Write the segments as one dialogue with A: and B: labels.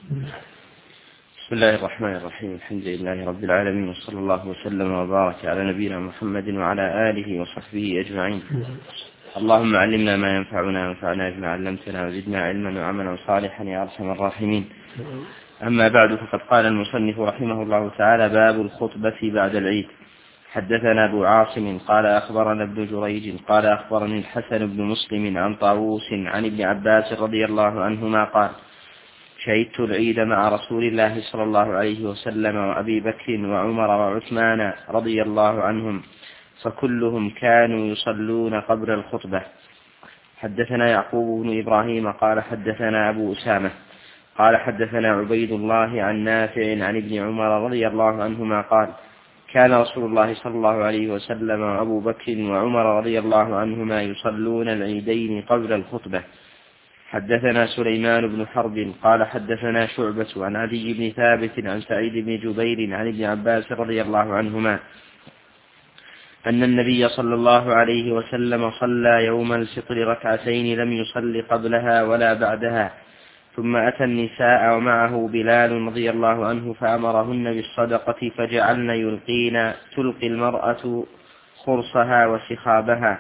A: بسم الله الرحمن الرحيم. الحمد لله رب العالمين، وصلى الله وسلم وبارك على نبينا محمد وعلى آله وصحبه أجمعين. اللهم علمنا ما ينفعنا وانفعنا بما علمتنا وزدنا علما وعملا صالحا يا أرحم الراحمين. أما بعد، فقد قال المصنف رحمه الله تعالى: باب الخطبة بعد العيد. حدثنا أبو عاصم قال أخبرنا ابن جريج قال أخبرني الحسن بن مسلم عن طاووس عن ابن عباس رضي الله عنهما قال: شهدت العيد مع رسول الله صلى الله عليه وسلم وأبي بكر وعمر وعثمان رضي الله عنهم، فكلهم كانوا يصلون قبل الخطبة. حدثنا يعقوب بن إبراهيم قال حدثنا أبو أسامة قال حدثنا عبيد الله عن نافع عن ابن عمر رضي الله عنهما قال: كان رسول الله صلى الله عليه وسلم وأبو بكر وعمر رضي الله عنهما يصلون العيدين قبل الخطبة. حدثنا سليمان بن حرب قال حدثنا شعبة عن عدي بن ثابت عن سعيد بن جبير عن ابن عباس رضي الله عنهما أن النبي صلى الله عليه وسلم صلى يوم الفطر ركعتين لم يصل قبلها ولا بعدها، ثم أتى النساء ومعه بلال رضي الله عنه فأمرهن بالصدقة فجعلن تلقي المرأة خرصها وسخابها.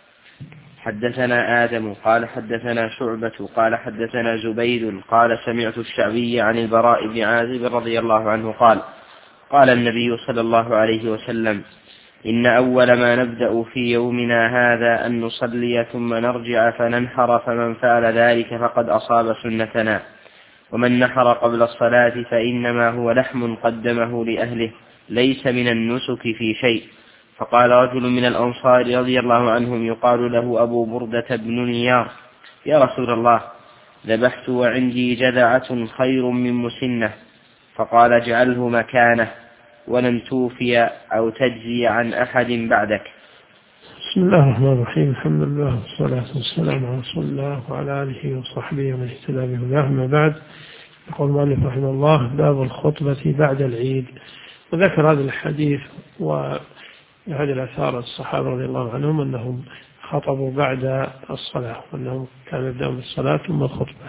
A: حدثنا آدم قال حدثنا شعبة قال حدثنا زبيد قال سمعت الشعبي عن البراء بن عازب رضي الله عنه قال: قال النبي صلى الله عليه وسلم: إن أول ما نبدأ في يومنا هذا أن نصلي ثم نرجع فننحر، فمن فعل ذلك فقد أصاب سنتنا، ومن نحر قبل الصلاة فإنما هو لحم قدمه لأهله ليس من النسك في شيء. فقال رجل من الأنصار رضي الله عنهم يقال له أبو بردة بن نيار: يا رسول الله، ذبحت وعندي جذعة خير من مسنة. فقال: اجعله مكانه ولن توفي أو تجزي عن أحد بعدك.
B: بسم الله الرحمن الرحيم. الحمد لله والصلاة والسلام على رسول الله وعلى آله وصحبه ومن اهتدى بهداه. أما بعد، يقول المؤلف رحمه الله: باب الخطبة بعد العيد. وذكر هذا الحديث وهذه الآثار الصحابة رضي الله عنهم أنهم خطبوا بعد الصلاة، وأنهم كانوا يبدأون بالصلاة ثم الخطبة.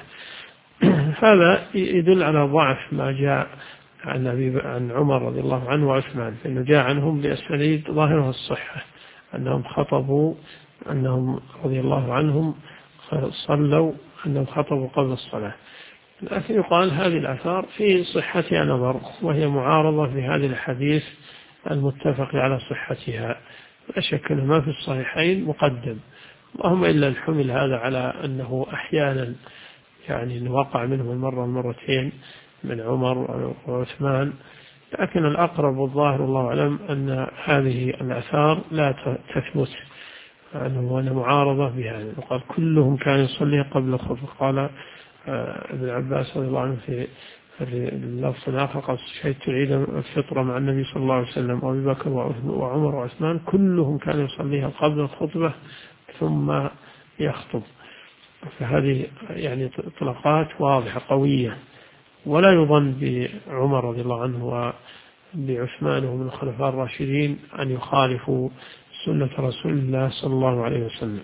B: هذا يدل على ضعف ما جاء عن عمر رضي الله عنه وعثمان، فإنه جاء عنهم بأسانيد ظاهرها الصحة أنهم خطبوا، أنهم رضي الله عنهم صلوا، أنهم خطبوا قبل الصلاة. لكن يقال هذه الآثار في صحتها نظر، وهي معارضة في هذه الحديث المتفق على صحتها. لا شك أن ما في الصحيحين مقدم، اللهم إلا الحمل هذا على أنه أحيانا يعني وقع منهم المرة والمرتين من عمر وعثمان، لكن الأقرب والظاهر الله أعلم أن هذه الآثار لا تثبت وأن معارضة بهذا. وقال كلهم كان يصلي قبل الخطبة. قال ابن عباس رضي الله عنه في اللفظ الآخر: قال: شهدت العيد الفطر مع النبي صلى الله عليه وسلم وأبي بكر وعمر وعثمان كلهم كان يصليها قبل الخطبة ثم يخطب. فهذه يعني اطلاقات واضحة قوية، ولا يظن بعمر رضي الله عنه وبعثمان ومن الخلفاء الراشدين أن يخالفوا سنة رسول الله صلى الله عليه وسلم.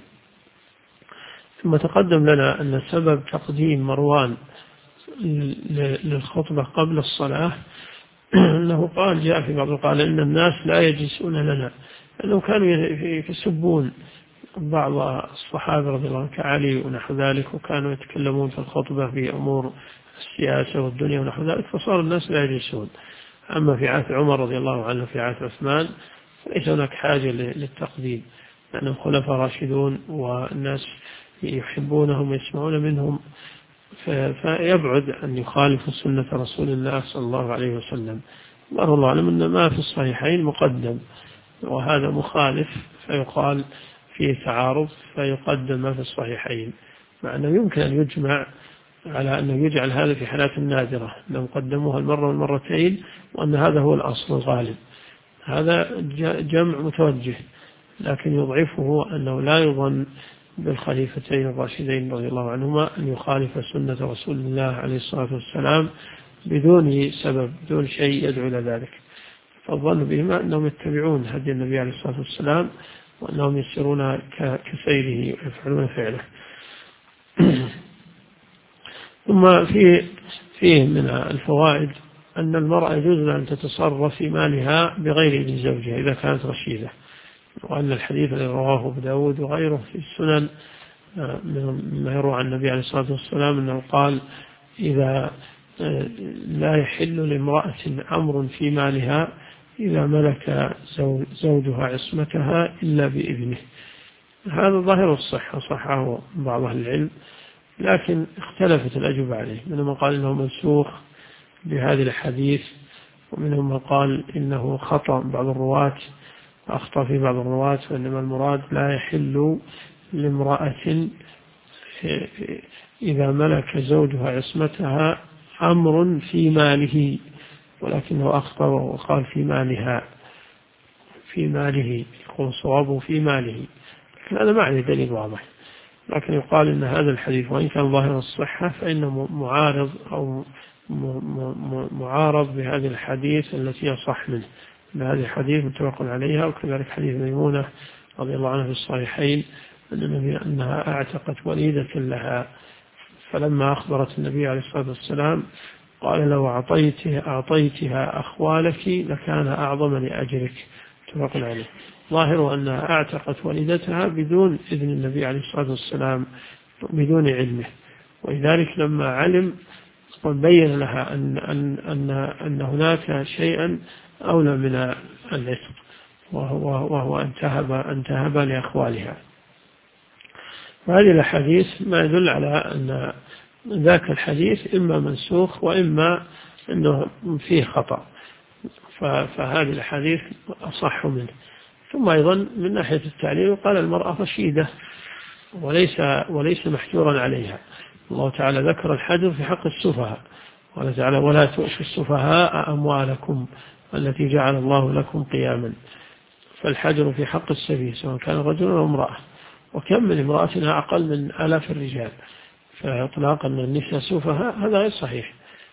B: ثم تقدم لنا أن سبب تقديم مروان للخطبة قبل الصلاة أنه قال، جاء في بعض قال إن الناس لا يجلسون لنا، أنهم كانوا يسبون بعض الصحابة رضي الله عنهم كعلي ونحو ذلك، وكانوا يتكلمون في الخطبة في أمور السياسة والدنيا ونحو ذلك، فصار الناس لا يجلسون. أما في عهد عمر رضي الله عنه في عهد عثمان فليس هناك حاجة للتقديم، لأنهم خلفاء راشدون والناس يحبونهم ويسمعون منهم، فيبعد أن يخالف سنة رسول الله صلى الله عليه وسلم. الله أعلم أن ما في الصحيحين مقدم، وهذا مخالف فيقال فيه تعارض فيقدم ما في الصحيحين، مع أنه يمكن أن يجمع على أنه يجعل هذا في حالات نادرة، أنهم قدموها المرة والمرتين، وأن هذا هو الأصل الغالب. هذا جمع متوجه، لكن يضعفه أنه لا يظن بالخليفتين الراشدين رضي الله عنهما أن يخالف سنة رسول الله عليه الصلاة والسلام بدون سبب، بدون شيء يدعو إلى ذلك. فالظن بهما أنهم يتبعون هدي النبي عليه الصلاة والسلام، وأنهم يسيرون كسيره ويفعلون فعله. ثم فيه من الفوائد أن المرأة يجوز لها أن تتصرف في مالها بغير إذن زوجها إذا كانت رشيدة، وأن الحديث الذي رواه أبو داود وغيره في السنن مما يروى عن النبي عليه الصلاة والسلام أنه قال: إذا لا يحل لامرأة أمر في مالها إذا ملك زوجها عصمتها إلا بإذنه. هذا ظاهر الصحة، صححه بعض أهل العلم، لكن اختلفت الأجوبة عليه، منهم من قال إنه منسوخ بهذه الحديث، ومنهم من قال إنه خطأ بعض الرواة، أخطأ في بعض الرواة، وإنما المراد لا يحل لامرأة إذا ملك زوجها عصمتها أمر في ماله، ولكنه أخطأ وقال في مالها، في ماله، يقول صوابه في ماله، لكن هذا معنى دليل واضح. لكن يقال إن هذا الحديث وإن كان ظاهر الصحة فإنه معارض أو معارض بهذه الحديث التي يصح منه، أن هذه الحديث متفق عليها، وكذلك حديث ميمونة رضي الله عنها في الصحيحين أنها أعتقت وليدة لها، فلما أخبرت النبي عليه الصلاة والسلام قال: لو أعطيتها أخوالك لكان أعظم لأجرك، متفق عليه. ظاهر أنها أعتقت وليدتها بدون إذن النبي عليه الصلاة والسلام، بدون علمه، ولذلك لما علم بين لها أن هناك شيئا أولى من العتق، وهو أن تهب لأخوالها. وهذه الحديث ما يدل على أن ذاك الحديث إما منسوخ وإما أنه فيه خطأ، فهذه الحديث أصح منه. ثم أيضا من ناحية التعليل قال: المرأة رشيدة وليس محجورا عليها. الله تعالى ذكر الحجر في حق السفهاء، قال تعالى: ولا تؤتوا السفهاء أموالكم التي جعل الله لكم قياما. فالحجر في حق السفيه سواء كان رجل أو امرأة، وكم من امرأة أقل من آلاف الرجال، فإطلاق أن النساء سفهاء هذا غير صحيح.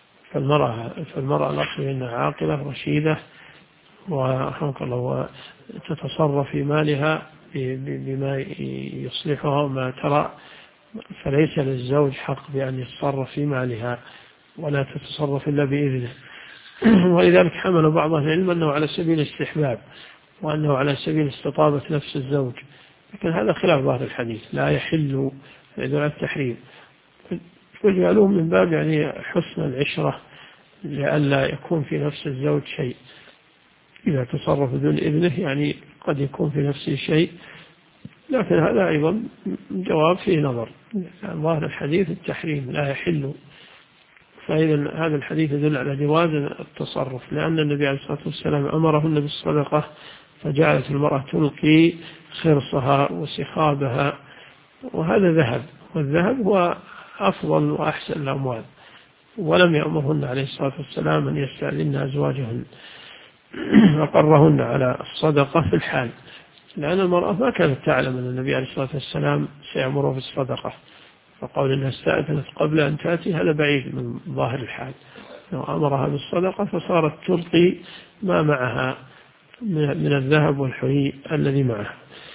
B: فالمرأة الأصل أنها عاقلة رشيدة ورحمك الله تتصرف في مالها بما يصلحها وما ترى، فليس للزوج حق بأن يتصرف في مالها ولا تتصرف إلا بإذنه. ولذلك حمل بعض أهل العلم أنه على سبيل الاستحباب وأنه على سبيل استطابة نفس الزوج، لكن هذا خلاف ظاهر الحديث، لا يحل يدل على التحريم، فجعلوه من باب يعني حسن العشرة لئلا يكون في نفس الزوج شيء. إذا تصرف بدون إذنه يعني قد يكون في نفسه شيء، لكن هذا أيضا جواب فيه نظر. ظاهر الحديث التحريم لا يحل، فإذا هذا الحديث يدل على جواز التصرف، لأن النبي عليه الصلاة والسلام أمرهن بالصدقة، فجعلت المرأة تلقي خرصها وسخابها، وهذا ذهب، والذهب هو أفضل وأحسن الأموال، ولم يأمرهن عليه الصلاة والسلام أن يستأذن أزواجهن، وقرهن على الصدقة في الحال، لأن المرأة ما كانت تعلم أن النبي عليه الصلاة والسلام سيأمره بالصدقة، فقول إنها استأذنت قبل أن تأتي هذا بعيد من ظاهر الحال، لو أمرها بالصدقة فصارت تلقي ما معها من الذهب والحلي الذي معها.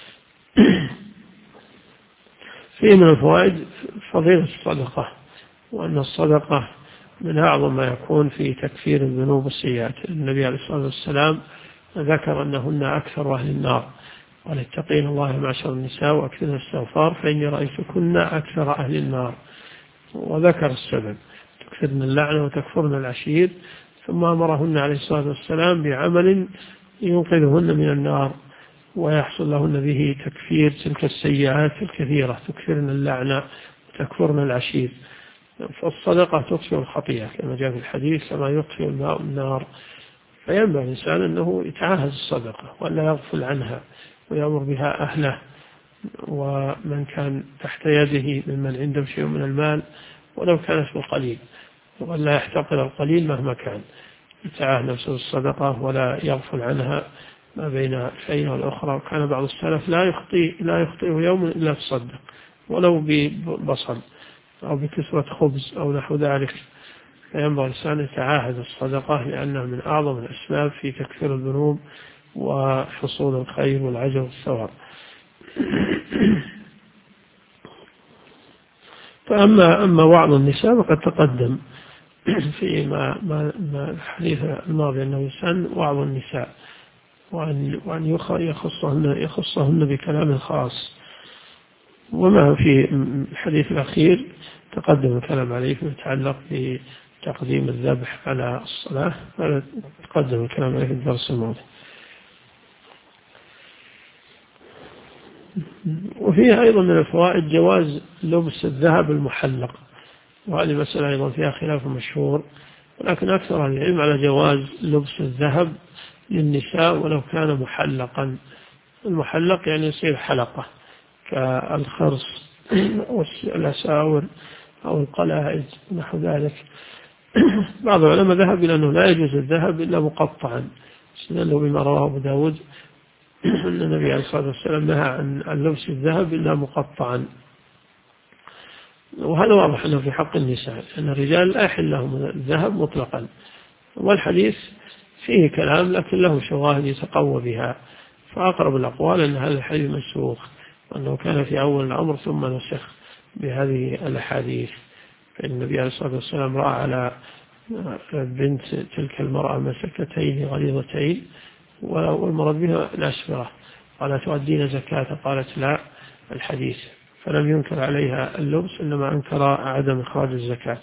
B: فيه من الفوائد فضيلة الصدقة، وأن الصدقة من أعظم ما يكون في تكفير الذنوب والسيئات. النبي عليه الصلاة والسلام ذكر أنهن أكثر أهل النار، قال: اتقين الله معشر النساء وأكثرن الاستغفار فإني رأيتكن أكثر أهل النار، وذكر السبب: تكثرن اللعنة وتكفرن العشير، ثم أمرهن عليه الصلاة والسلام بعمل ينقذهن من النار ويحصل لهن به تكفير تلك السيئات الكثيرة، تكثرن اللعنة وتكفرن العشير. فالصدقة تطفئ الخطيئة كما جاء في الحديث كما يطفئ الماء النار، فينبغي الإنسان أنه يتعاهد الصدقة ولا يغفل عنها ويأمر بها أهله ومن كان تحت يده ممن عنده شيء من المال ولو كانت بالقليل، ولا يحتقر القليل مهما كان، يتعاهد نفسه الصدقة ولا يغفل عنها ما بين الفين والأخرى. وكان بعض السلف لا يخطئ يوم إلا تصدق ولو ببصل أو بكسرة خبز أو نحو ذلك، فينبغي الإنسان يتعاهد الصدقة لأنها من أعظم الأسباب في تكفير الذنوب وحصول الخير والعجر والثواب. فأما وعظ النساء فقد تقدم في ما الحديث الماضي أنه يسن وعظ النساء وأن يخصهن بكلام خاص. وما في الحديث الأخير تقدم الكلام عليه فيما يتعلق بتقديم الذبح على الصلاة، هذا تقدم الكلام عليه في الدرس الماضي. وفيها أيضا من الفوائد جواز لبس الذهب المحلق، وهذه مسألة أيضا فيها خلاف مشهور، ولكن أكثر العلم على جواز لبس الذهب للنساء ولو كان محلقا. المحلق يعني يصير حلقة كالخرص والأساور أو القلائد نحو ذلك. بعض العلماء ذهب إلى أنه لا يجوز الذهب إلا مقطعا، استدلوا بما رواه أبو داود أن النبي عليه الصلاة والسلام نهى عن لبس الذهب إلا مقطعا، وهذا واضح أنه في حق النساء أن الرجال لا يحل لهم الذهب مطلقا. والحديث فيه كلام لكن له شواهد يتقوى بها، فأقرب الأقوال أن هذا الحديث منسوخ وأنه كان في أول الأمر ثم نسخ بهذه الأحاديث. فإن النبي عليه الصلاة والسلام رأى على بنت تلك المرأة مسكتين غليظتين والمرض بها الأسفرة، قال تؤدين زكاة؟ قالت لا، الحديث. فلم ينكر عليها اللبس إنما أنكر عدم إخراج الزكاة.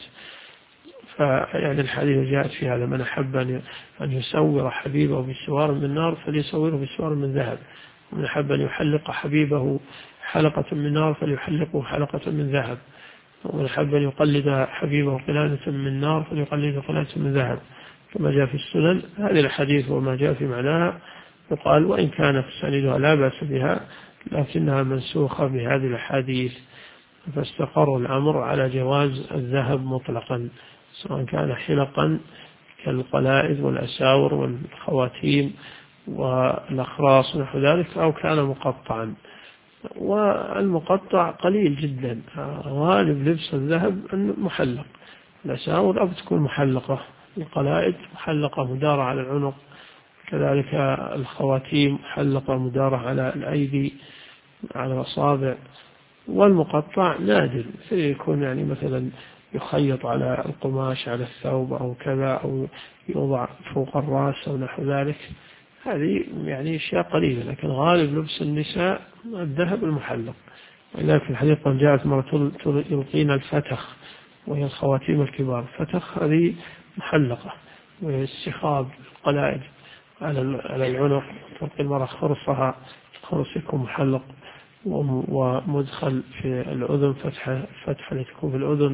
B: فيعني الحديث جاءت في هذا: من أحب أن يسور حبيبه بسوار من نار فليسوره بسوار من ذهب، ومن أحب أن يحلق حبيبه حلقة من نار فليحلقه حلقة من ذهب، ومن أحب أن يقلد حبيبه قلادة من نار فليقلد قلادة من ذهب، كما جاء في السنن. هذه الحديث وما جاء في معناها يقال وإن كان في سندها لا بأس بها لكنها منسوخة بهذه الحديث، فاستقر الأمر على جواز الذهب مطلقا سواء كان حلقا كالقلائد والأساور والخواتيم والأخراص ونحو ذلك، أو كان مقطعا. والمقطع قليل جدا، غالب لبس الذهب محلق، الأساور أو تكون محلقة، القلائد محلقة مدارة على العنق، كذلك الخواتيم محلقة مدارة على الأيدي على الأصابع. والمقطع نادر، يكون يعني مثلا يخيط على القماش على الثوب أو كذا، أو يوضع فوق الرأس أو نحو ذلك، هذه يعني أشياء قليلة. لكن غالب لبس النساء الذهب المحلق. ولذلك في الحديث قال جاءت مرة يلقين الفتخ وهي الخواتيم الكبار، الفتخ هذه محلقة، واستخاب القلائد على العنق، تلقي المرأة خرصها، خرص يكون محلق، ومدخل في الأذن فتحة لتكون في الأذن.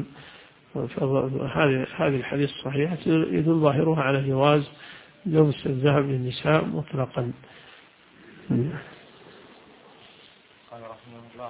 B: هذه الحديث الصحيح يدل ظاهرها على جواز لبس الذهب للنساء مطلقا.
A: قال رحمه الله: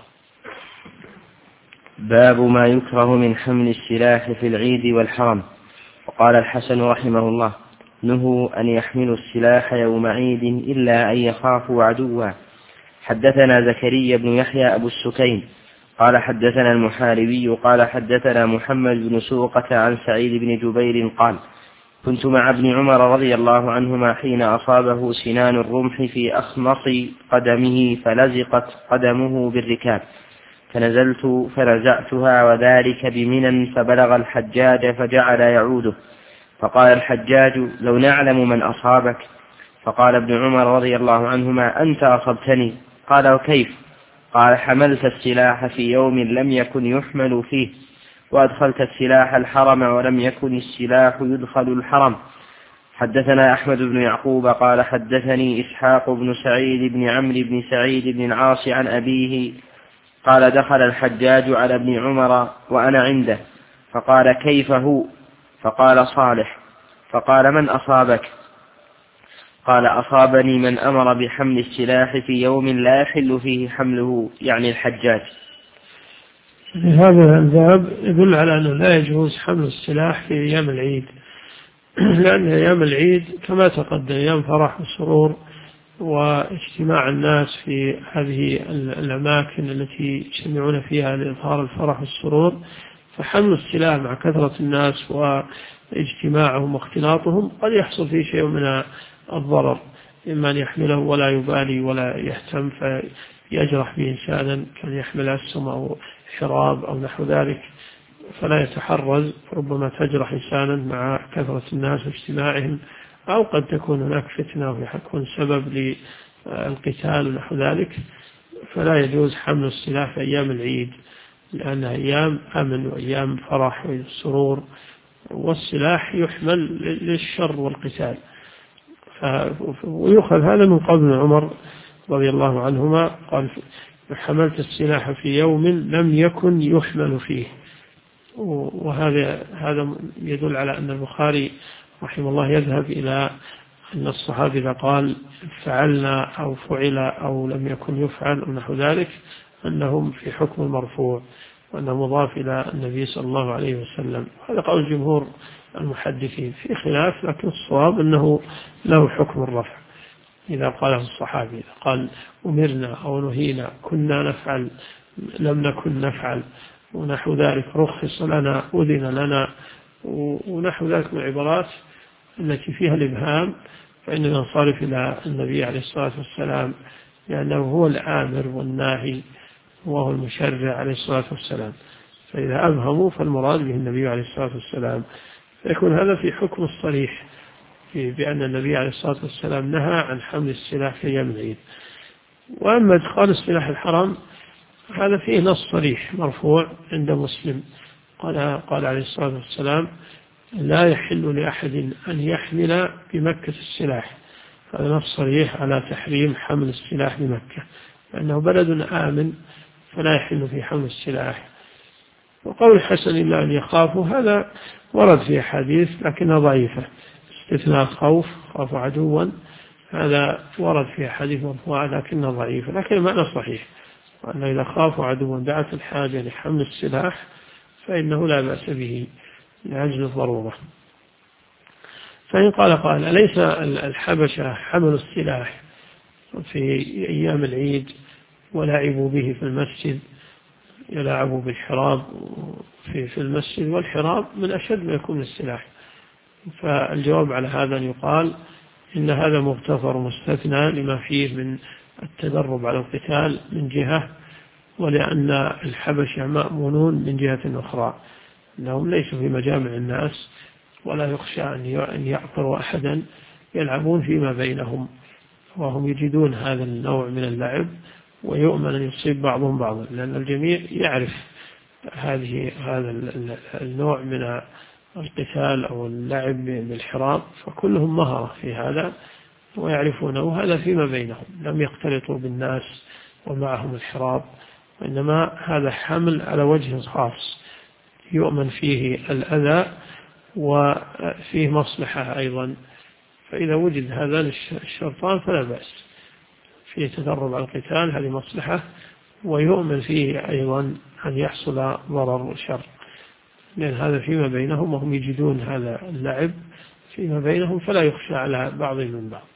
A: باب ما يكره من حمل السلاح في العيد والحرم. وقال الحسن رحمه الله: نهوا أن يحملوا السلاح يوم عيد إلا أن يخافوا عدوا. حدثنا زكريا بن يحيى أبو السكين قال حدثنا المحاربي قال حدثنا محمد بن سوقة عن سعيد بن جبير قال: كنت مع ابن عمر رضي الله عنهما حين أصابه سنان الرمح في أخمص قدمه فلزقت قدمه بالركاب، فنزلت فنزعتها وذلك بمنى، فبلغ الحجاج فجعل يعوده، فقال الحجاج: لو نعلم من أصابك. فقال ابن عمر رضي الله عنهما: أنت أصبتني. قال: وكيف؟ قال: حملت السلاح في يوم لم يكن يحمل فيه، وأدخلت السلاح الحرم ولم يكن السلاح يدخل الحرم. حدثنا أحمد بن يعقوب قال حدثني إسحاق بن سعيد بن عمرو بن سعيد بن العاص عن أبيه قال: دخل الحجاج على ابن عمر وأنا عنده، فقال: كيف هو؟ فقال: صالح. فقال: من أصابك؟ قال: أصابني من أمر بحمل السلاح في يوم لا يحل فيه حمله، يعني الحجاج.
B: هذا الباب يدل على أنه لا يجوز حمل السلاح في أيام العيد، لأن أيام العيد كما تقدم أيام فرح وسرور واجتماع الناس في هذه الأماكن التي يجتمعون فيها لإظهار الفرح والسرور، فحمل السلاح مع كثرة الناس واجتماعهم واختلاطهم قد يحصل فيه شيء من الضرر، إما أن يحمله ولا يبالي ولا يهتم فيجرح به إنسانا كان يحمل أسهم أو حراب أو نحو ذلك، فلا يتحرز، ربما تجرح إنسانا مع كثرة الناس واجتماعهم، أو قد تكون هناك فتنة ويكون سبب للقتال ونحو ذلك، فلا يجوز حمل السلاح في أيام العيد، لأنها أيام أمن وأيام فرح وسرور، والسلاح يحمل للشر والقتال. ويؤخذ هذا من قول عمر رضي الله عنهما قال: حملت السلاح في يوم لم يكن يحمل فيه. وهذا يدل على أن البخاري رحمه الله يذهب إلى أن الصحابي إذا قال فعلنا أو فعل أو لم يكن يفعل ونحو ذلك أنهم في حكم المرفوع، وأنه مضاف إلى النبي صلى الله عليه وسلم. هذا قول جمهور المحدثين، في خلاف، لكن الصواب أنه له حكم الرفع إذا قاله الصحابي، إذا قال أمرنا أو نهينا، كنا نفعل، لم نكن نفعل، ونحو ذلك، رخص لنا، أذن لنا، ونحو ذلك من العبارات التي فيها الإبهام، فإننا ننصرف إلى النبي عليه الصلاة والسلام، لأنه هو الآمر والناهي وهو المشرع عليه الصلاة والسلام. فإذا أبهموا فالمراد به النبي عليه الصلاة والسلام، فيكون هذا في حكم الصريح بأن النبي عليه الصلاة والسلام نهى عن حمل السلاح في أيام العيد. وأما إدخال السلاح الحرام هذا فيه نص صريح مرفوع عند مسلم، قال عليه الصلاة والسلام: لا يحل لأحد أن يحمل بمكة السلاح. هذا نص صريح على تحريم حمل السلاح بمكة، لأنه بلد آمن فلا يحل في حمل السلاح. وقول الحسن إلا أن يخافوا هذا ورد في حديث لكنها ضعيفة، استثناء خوف عدوا، هذا ورد في حديث مرفوع لكنها ضعيفة، لكن المعنى صحيح، وأن إذا خافوا عدوا دعت الحاجة لحمل السلاح فإنه لا بأس به لأجل الضرورة. فإن قال أليس الحبشة حمل السلاح في أيام العيد ولعبوا به في المسجد، يلعبوا بالحراب في المسجد، والحراب من أشد ما يكون السلاح؟ فالجواب على هذا أن يقال إن هذا مغتفر مستثنى لما فيه من التدرب على القتال من جهة، ولأن الحبشة مأمونون من جهة أخرى، أنهم ليسوا في مجامع الناس ولا يخشى أن يعقروا أحدا، يلعبون فيما بينهم، وهم يجدون هذا النوع من اللعب ويؤمن أن يصيب بعضهم بعضا، لأن الجميع يعرف هذا النوع من القتال أو اللعب بالحراب، فكلهم مهرة في هذا ويعرفونه، هذا فيما بينهم، لم يختلطوا بالناس ومعهم الحراب، وإنما هذا حمل على وجه خاص يؤمن فيه الأذى وفيه مصلحة أيضا. فإذا وجد هذان الشرطان فلا بأس، فيه تدرب على القتال، هذه مصلحة، ويؤمن فيه أيضا أن يحصل ضرر وشر، لأن هذا فيما بينهم وهم يجدون هذا اللعب فيما بينهم، فلا يخشى على بعضهم من بعض.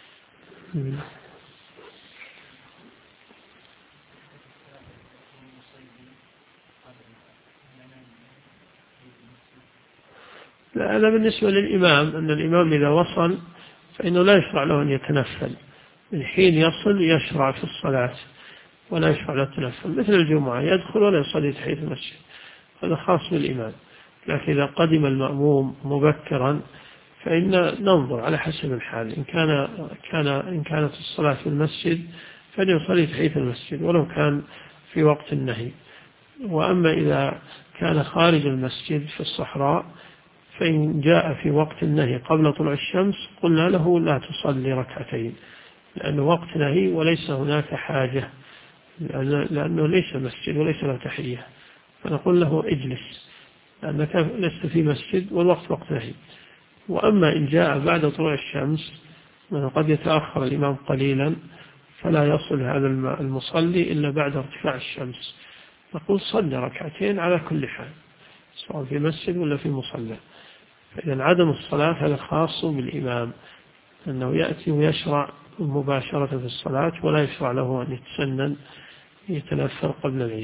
B: لا، هذا بالنسبة للإمام، أن الإمام إذا وصل فإنه لا يشرع له أن يتنفل، من حين يصل يشرع في الصلاة ولا يشرع له التنفل، مثل الجمعة يدخل ولا يصلي تحية المسجد، هذا خاص بالإمام. لكن إذا قدم المأموم مبكرا فإن ننظر على حسب الحال، إن كانت الصلاة في المسجد فليصلي تحية المسجد ولو كان في وقت النهي. وأما إذا كان خارج المسجد في الصحراء فإن جاء في وقت النهي قبل طلوع الشمس قلنا له لا تصلي ركعتين، لأنه وقت نهي وليس هناك حاجة، لأنه ليس مسجد وليس له تحية، فنقول له اجلس لأنك لست في مسجد والوقت وقت نهي. وأما إن جاء بعد طلوع الشمس قد يتأخر الإمام قليلا فلا يصل هذا المصلي إلا بعد ارتفاع الشمس، نقول صلي ركعتين على كل حال سواء في مسجد ولا في مصلى. فإذا عدم الصلاة هذا خاص بالإمام، أنه يأتي ويشرع مباشرة في الصلاة ولا يشرع له أن يتسنن يتنفل قبل العيد.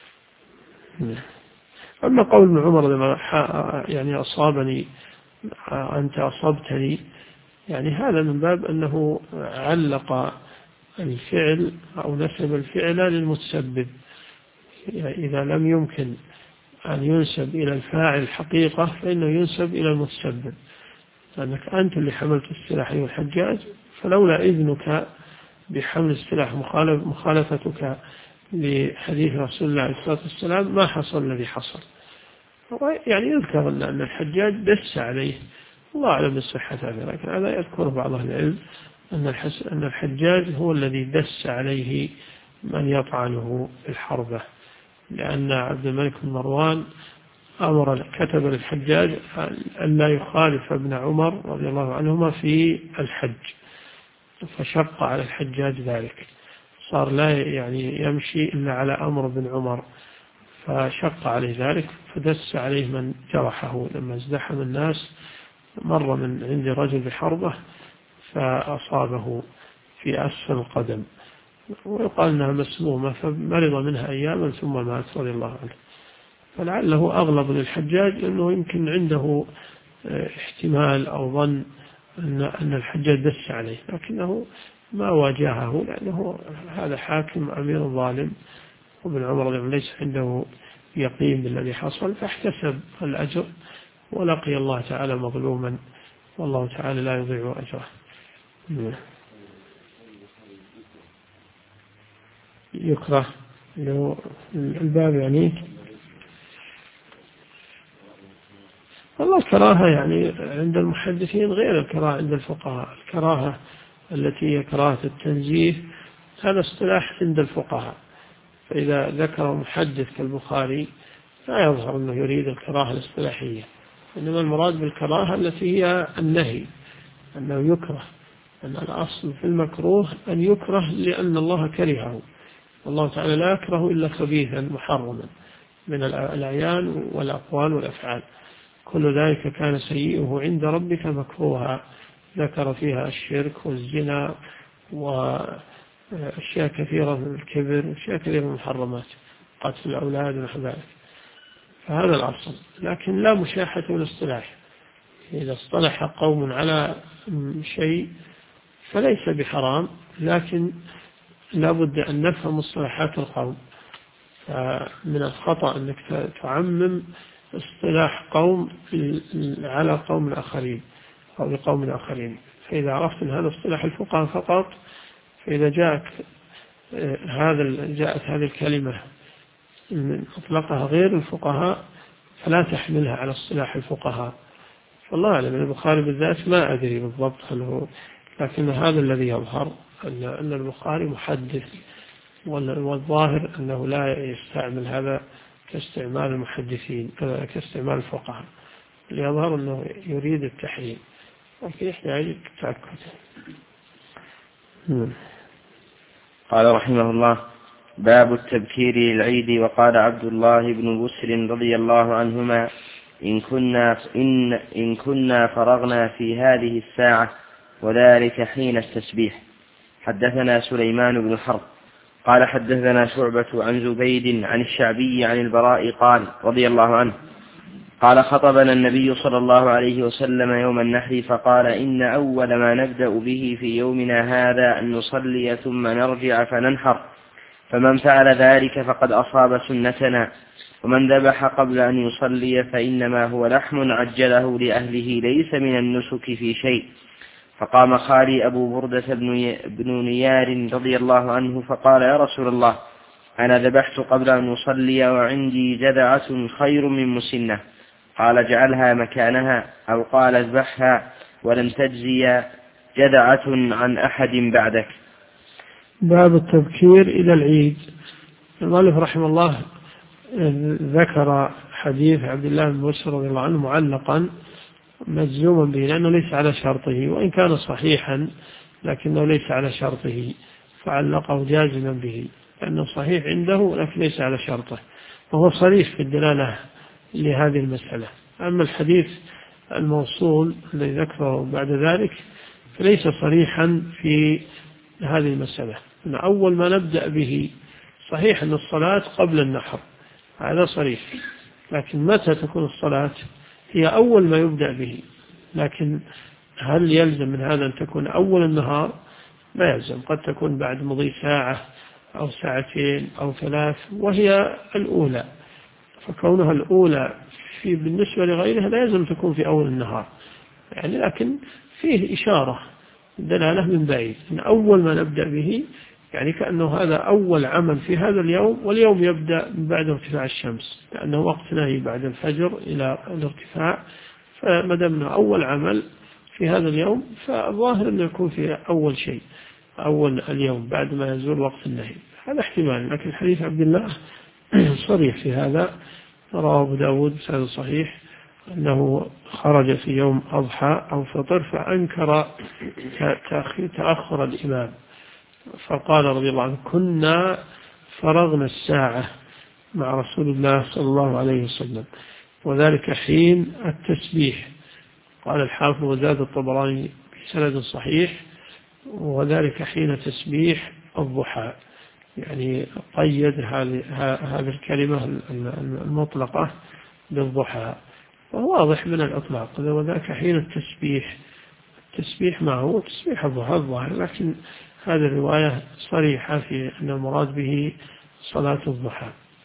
B: أما قول ابن عمر لما يعني أصابني أنت أصبتني، يعني هذا من باب أنه علق الفعل أو نسب الفعل للمتسبب، يعني إذا لم يمكن أن ينسب إلى الفاعل الحقيقة فإنه ينسب إلى المتسبب، لأنك أنت اللي حملت السلاح أيها الحجاج، فلولا إذنك بحمل السلاح مخالفتك لحديث رسول الله عليه الصلاة والسلام ما حصل الذي حصل. يعني يذكر أن الحجاج دس عليه، الله أعلم بصحة هذا، لكن هذا يذكر بعض أهل العلم أن الحجاج هو الذي دس عليه من يطعنه في الحربة، لأن عبد الملك بن مروان كتب للحجاج أن لا يخالف ابن عمر رضي الله عنهما في الحج، فشق على الحجاج ذلك، صار لا يعني يمشي إلا على أمر بن عمر، فشق عليه ذلك، فدس عليه من جرحه لما ازدحم الناس، مر من عند رجل بحربة فأصابه في أسفل القدم، ويقال أنها مسمومة، فمرض منها أياما ثم مات رضي الله عنه. فلعله أغلب للحجاج أنه يمكن عنده احتمال أو ظن أن الحجاج دس عليه، لكنه ما واجهه، لأنه هذا حاكم أمير ظالم، وابن عمر ليس عنده يقين بالذي حصل، فاحتسب الأجر ولقي الله تعالى مظلوما، والله تعالى لا يضيع أجره. يكره الباب يعني والله الكراهة يعني عند المحدثين غير الكراهة عند الفقهاء. الكراهة التي هي كراهة التنزيه هذا اصطلاح عند الفقهاء، فإذا ذكر محدث كالبخاري لا يظهر أنه يريد الكراهة الاصطلاحية، إنما المراد بالكراهة التي هي النهي، أنه يكره، أن الأصل في المكروه أن يكره لأن الله كرهه، والله تعالى لا يكره إلا خبيثا محرما من الأعيان والأقوال والأفعال، كل ذلك كان سيئه عند ربك مكروها، ذكر فيها الشرك والزنا وأشياء كثيرة من الكبر وأشياء كثيرة من المحرمات، قتل الأولاد ونحو ذلك، فهذا الأصل. لكن لا مشاحة والاصطلاح، إذا اصطلح قوم على شيء فليس بحرام، لكن لا بد أن نفهم مصطلحات القوم، فمن الخطأ أنك تعمم اصطلاح قوم على قوم آخرين أو لقوم آخرين، فإذا عرفت أن هذا اصطلاح الفقهاء فقط، فإذا جاءت هذه الكلمة أطلقها غير الفقهاء فلا تحملها على اصطلاح الفقهاء. فالله أعلم، البخاري بالذات ما أدري بالضبط هل هو، لكن هذا الذي يظهر أن البخاري محدث، والظاهر أنه لا يستعمل هذا كاستعمال المحدثين كاستعمال الفقهاء، اللي يظهر أنه يريد التحريم، لكن يحتاج التأكد.
A: قال رحمه الله: باب التبكير للعيد. وقال عبد الله بن بسر رضي الله عنهما: إن كنا فرغنا في هذه الساعة، وذلك حين التسبيح. حدثنا سليمان بن حرب قال حدثنا شعبة عن زبيد عن الشعبي عن البراء قال رضي الله عنه قال: خطبنا النبي صلى الله عليه وسلم يوم النحر فقال: إن أول ما نبدأ به في يومنا هذا أن نصلي ثم نرجع فننحر، فمن فعل ذلك فقد أصاب سنتنا، ومن ذبح قبل أن يصلي فإنما هو لحم عجله لأهله ليس من النسك في شيء. فقام خالي أبو بردة بن نيار رضي الله عنه فقال: يا رسول الله، أنا ذبحت قبل أن أصلي وعندي جذعة خير من مسنة. قال: اجعلها مكانها، أو قال: اذبحها ولن تجزي جذعة عن أحد بعدك.
B: باب التبكير إلى العيد. المؤلف رحمه الله ذكر حديث عبد الله بن بسر رضي الله عنه معلقا مجزوما به، لأنه ليس على شرطه، وإن كان صحيحا لكنه ليس على شرطه، فعلقه جازما به لأنه صحيح عنده لكن ليس على شرطه، وهو صريح في الدلالة لهذه المسألة. أما الحديث الموصول الذي ذكره بعد ذلك فليس صريحا في هذه المسألة، أن أول ما نبدأ به صحيح أن الصلاة قبل النحر، هذا صريح، لكن متى تكون الصلاة هي أول ما يبدأ به، لكن هل يلزم من هذا أن تكون أول النهار؟ ما يلزم، قد تكون بعد مضي ساعة أو ساعتين أو 3 وهي الأولى، فكونها الأولى بالنسبة لغيرها لا يلزم تكون في أول النهار يعني، لكن فيه إشارة دلالة من بعيد أن أول ما نبدأ به يعني كأنه هذا أول عمل في هذا اليوم، واليوم يبدأ من بعد ارتفاع الشمس لأنه وقت نهي بعد الفجر إلى الارتفاع، فمدمنا أول عمل في هذا اليوم فالظاهر أنه يكون في أول شيء أول اليوم بعد ما يزول وقت النهي، هذا احتمال. لكن حديث عبد الله صريح في هذا، رواه أبو داود بسند صحيح أنه خرج في يوم أضحى أو فطر فأنكر تأخر الإمام، فقال رضي الله عنه كنا فرغنا الساعة مع رسول الله صلى الله عليه وسلم وذلك حين التسبيح. قال الحافظ وزاد الطبراني بسند صحيح وذلك حين تسبيح الضحى، يعني قيد هذه الكلمة المطلقة بالضحى، وهو واضح من الإطلاق وذاك حين التسبيح ما هو تسبيح الضحى الظاهر، لكن هذه الرواية صريحة في أن المراد به صلاة الضحى،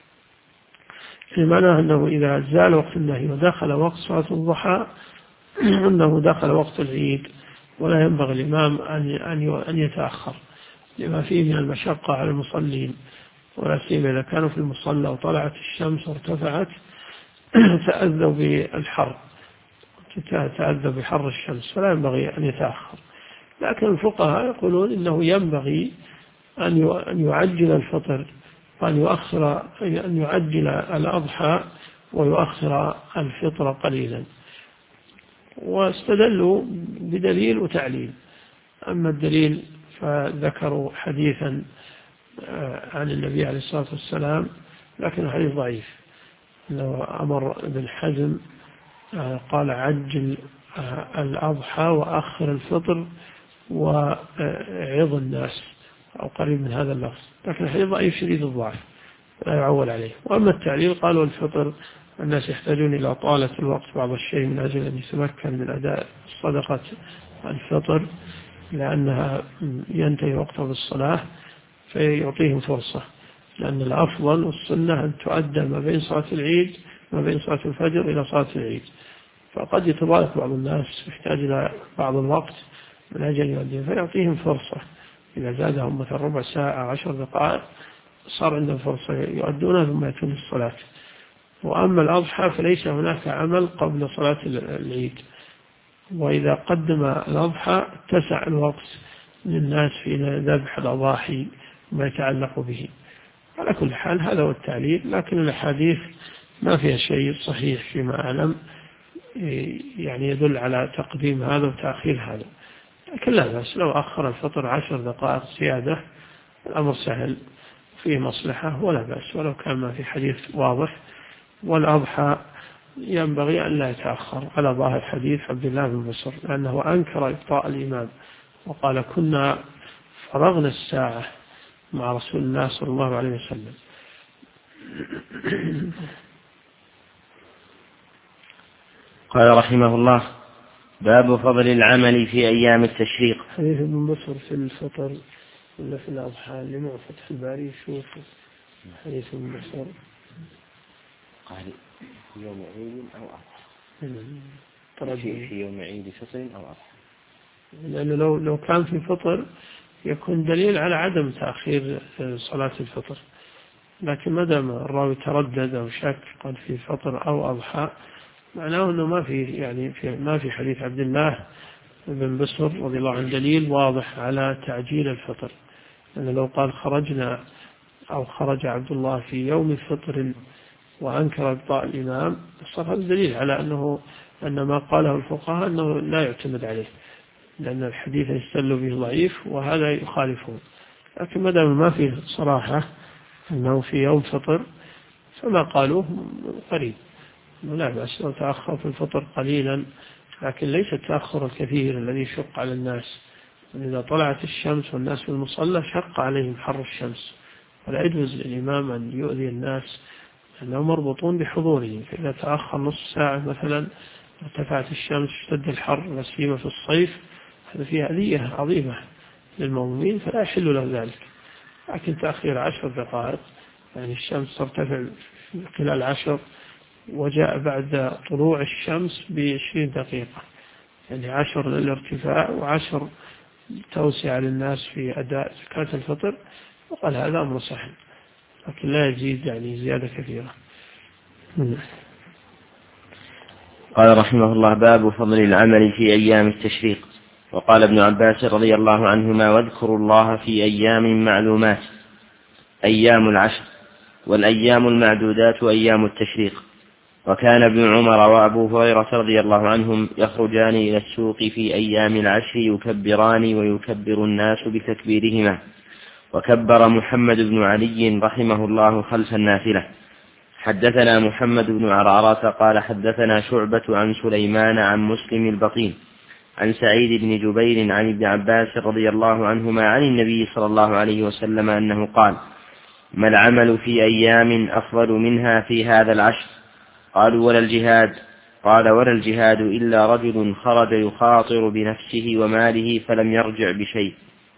B: في معنى أنه إذا زال وقت النهي ودخل وقت صلاة الضحى أنه دخل وقت العيد، ولا ينبغي الإمام أن يتأخر لما فيه من المشقة على المصلين، ولا سيما إذا كانوا في المصلى وطلعت الشمس وارتفعت تأذوا بالحر تأذوا بحر الشمس، فلا ينبغي أن يتأخر. لكن الفقهاء يقولون إنه ينبغي أن يعجل الفطر أن يعجل الأضحى ويؤخر الفطر قليلا، واستدلوا بدليل وتعليل. أما الدليل فذكروا حديثا عن النبي عليه الصلاة والسلام لكن حديث ضعيف، أنه أمر ابن حزم قال عجل الأضحى وأخر الفطر وعظ الناس أو قريب من هذا اللفظ، لكن الحديث ضعيف شديد الضعف لا يعول عليه. وأما التعليل قالوا الفطر الناس يحتاجون إلى طالة الوقت بعض الشيء من أجل أن يتمكن من أداء صدقة الفطر لأنها ينتهي وقتها بالصلاة، فيعطيهم فرصة، لأن الأفضل والسنة أن تؤدى ما بين صلاة العيد ما بين صلاة الفجر إلى صلاة العيد، فقد يتضايق بعض الناس يحتاج إلى بعض الوقت من أجل يؤديه، فيعطيهم فرصة إذا زادهم مثلا ربع ساعة 10 دقائق صار عندهم فرصة يؤدونها ثم يأتون الصلاة. وأما الأضحى فليس هناك عمل قبل صلاة العيد، وإذا قدم الأضحى اتسع الوقت للناس في ذبح الأضاحي وما يتعلق به. على كل حال هذا هو التعليل، لكن الأحاديث ما فيها شيء صحيح فيما أعلم يعني يدل على تقديم هذا وتأخير هذا، لكن لا بأس لو أخر الفطر 10 دقائق زيادة الأمر سهل فيه مصلحة ولا بأس، ولو كان ما في حديث واضح. والأضحى ينبغي أن لا يتأخر على ظاهر حديث عبد الله بن بصر، لأنه أنكر إبطاء الإمام وقال كنا فرغنا الساعة مع رسول الله صلى الله عليه وسلم.
A: قال رحمه الله باب فضل العمل في أيام التشريق.
B: حديث ابن بصر في الفطر ولا في الأضحى اللي مع فتح الباري شوف حديث ابن بصر
A: قال في يوم عيد أو أضحى في يوم عيد فطر أو أضحى،
B: لأنه لو كان في فطر يكون دليل على عدم تأخير صلاة الفطر، لكن ما دام الراوي تردد أو شك قال في فطر أو أضحى معناه أنه ما في حديث عبد الله بن بصر رضي الله عنه دليل واضح على تعجيل الفطر، لأنه لو قال خرجنا أو خرج عبد الله في يوم فطر وأنكر إبطاء الإمام صار هذا دليل على أن ما قاله الفقهاء أنه لا يعتمد عليه، لأن الحديث يستدل به ضعيف وهذا يخالفه. لكن ما دام ما فيه صراحة أنه في يوم فطر فما قالوه قريب لا بأس لو تأخر في الفطر قليلا، لكن ليس التأخر الكثير الذي يشق على الناس. إذا طلعت الشمس والناس في المصلى شق عليهم حر الشمس، ولا يجوز للإمام أن يؤذي الناس لأنهم مربوطون بحضورهم، فإذا تأخر نصف ساعة مثلا ارتفعت الشمس اشتد الحر لا سيما في الصيف هذا فيها أذية عظيمة للمؤمنين فلا يحل له ذلك. لكن تأخير 10 دقائق يعني الشمس ترتفع خلال 10، وجاء بعد طلوع الشمس ب20 دقيقة، يعني 10 للارتفاع و10 توسع للناس في أداء زكاة الفطر، وقال هذا أمر سهل، لكن لا يزيد يعني زيادة كثيرة.
A: قال رحمه الله: باب فضل العمل في أيام التشريق. وقال ابن عباس رضي الله عنهما: واذكروا الله في أيام معلومات، أيام العشر، والأيام المعدودات أيام التشريق. وكان ابن عمر وأبو هريرة رضي الله عنهم يخرجان إلى السوق في أيام العشر يكبران ويكبر الناس بتكبيرهما. وكبر محمد بن علي رحمه الله خلف النافلة. حدثنا محمد بن عرعرة قال حدثنا شعبة عن سليمان عن مسلم البطين عن سعيد بن جبير عن ابن عباس رضي الله عنهما عن النبي صلى الله عليه وسلم أنه قال: ما العمل في أيام أفضل منها في هذا العشر؟ قالوا: ولا الجهاد؟ قال: ولا الجهاد إلا رجل خرج يخاطر بنفسه وماله فلم يرجع بشيء.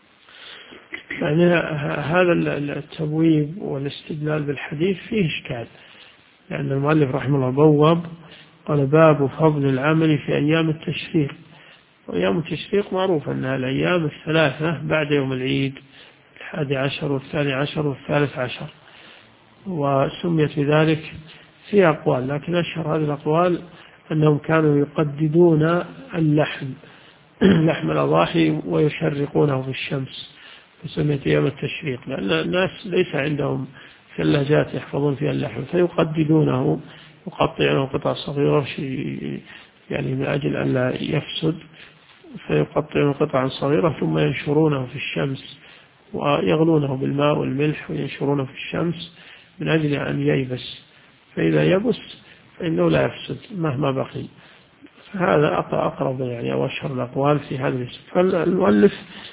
B: يعني هذا التبويب والاستدلال بالحديث فيه إشكال، لأن المؤلف رحمه الله بوب قال: باب فضل العمل في أيام التشريق. وأيام التشريق معروف أنها الأيام الثلاثة بعد يوم العيد، 11 والثاني والثالث عشر، وسميت بذلك في أقوال، لكن أشهر هذه الأقوال أنهم كانوا يقددون اللحم لحم الأضاحي ويشرقونه في الشمس، فسميت أيام التشريق، لأن الناس ليس عندهم ثلاجات يحفظون فيها اللحم، فيقددونه، يقطعونه قطع صغيرة يعني من أجل أن لا يفسد، فيقطعونه قطعا صغيرة ثم ينشرونه في الشمس ويغلونه بالماء والملح وينشرونه في الشمس من أجل أن ييبس، فإذا يبس فإنه لا يفسد مهما بقي. فهذا أقرب يعني أو أشهر الأقوال في هذا الاسم. فالمؤلف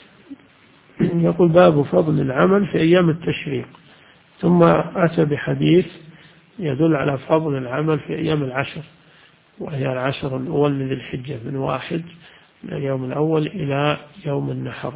B: يقول: باب فضل العمل في أيام التشريق، ثم أتى بحديث يدل على فضل العمل في أيام العشر، وهي العشر الأول من ذي الحجة، من 1 من اليوم الأول إلى يوم النحر.